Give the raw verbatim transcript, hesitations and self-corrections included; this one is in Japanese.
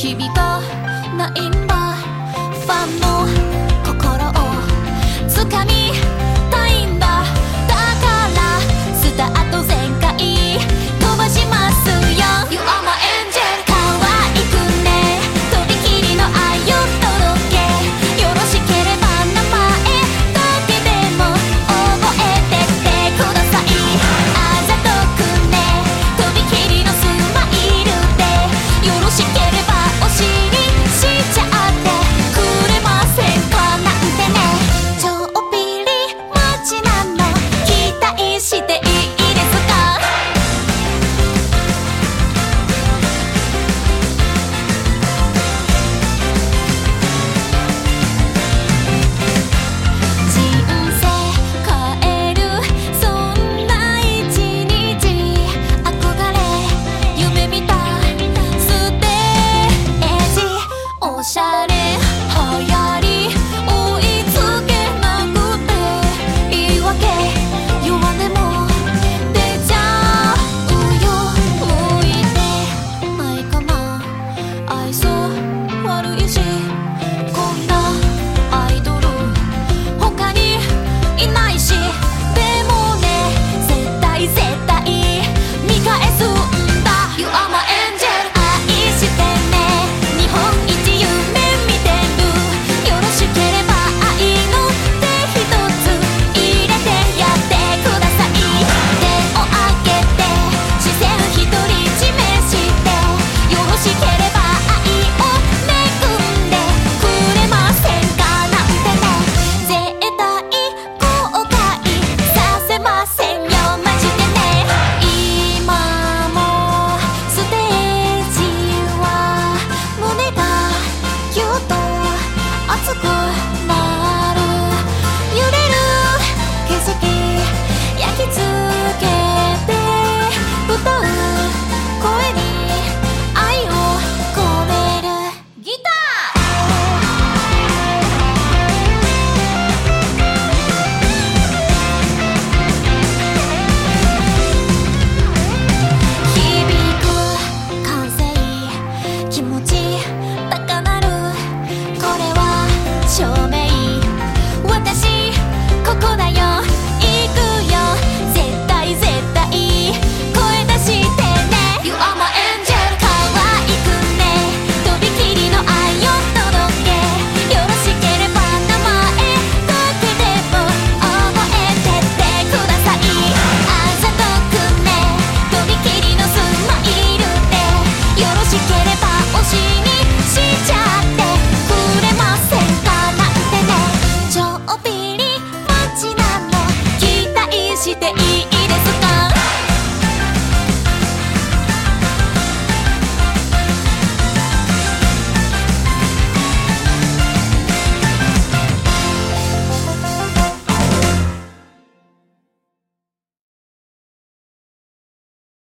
日々がないんだ。ファンの心を掴みたいんだ。だからスタート全開飛ばしますよ。 You are my angel 可愛くね、とびきりの愛を届け、よろしければ名前だけでも覚えてってください。あざとくね、とびきりのスマイルで、よろしければお尻しちゃってくれませんかなんてね。ちょっぴりマジなの期待していいですか。人生変えるそんな一日、憧れ夢見たステージ、おしゃれ流行り追いつけなくて言い訳弱音も出ちゃうよ。向いてないかな、愛想悪いし、こんなアイドル他にいないし、でもね絶対絶対見返すんだ。 You are my angel 愛してね、日本一夢見てる、よろしければ愛の手一つ入れてやってください。手を挙げて視線独り占めして、よろしければ愛を恵んでくれませんかなんてね。絶対後悔させませんよマジでね。今もステージは胸がぎゅっと熱くなる、揺れる景色焼き付けて歌う声に愛を込めるギター。響く歓声気持ち高鳴る、これは証明、私ここだよ行くよ絶対絶対声出してね。 You are my angel 可愛くね、とびきりの愛を届け、よろしければ名前だけでも覚えてってください。あざとくね、とびきりのスマイルで、よろしければ推しにしちゃってくれませんかなんてね。ちょっぴ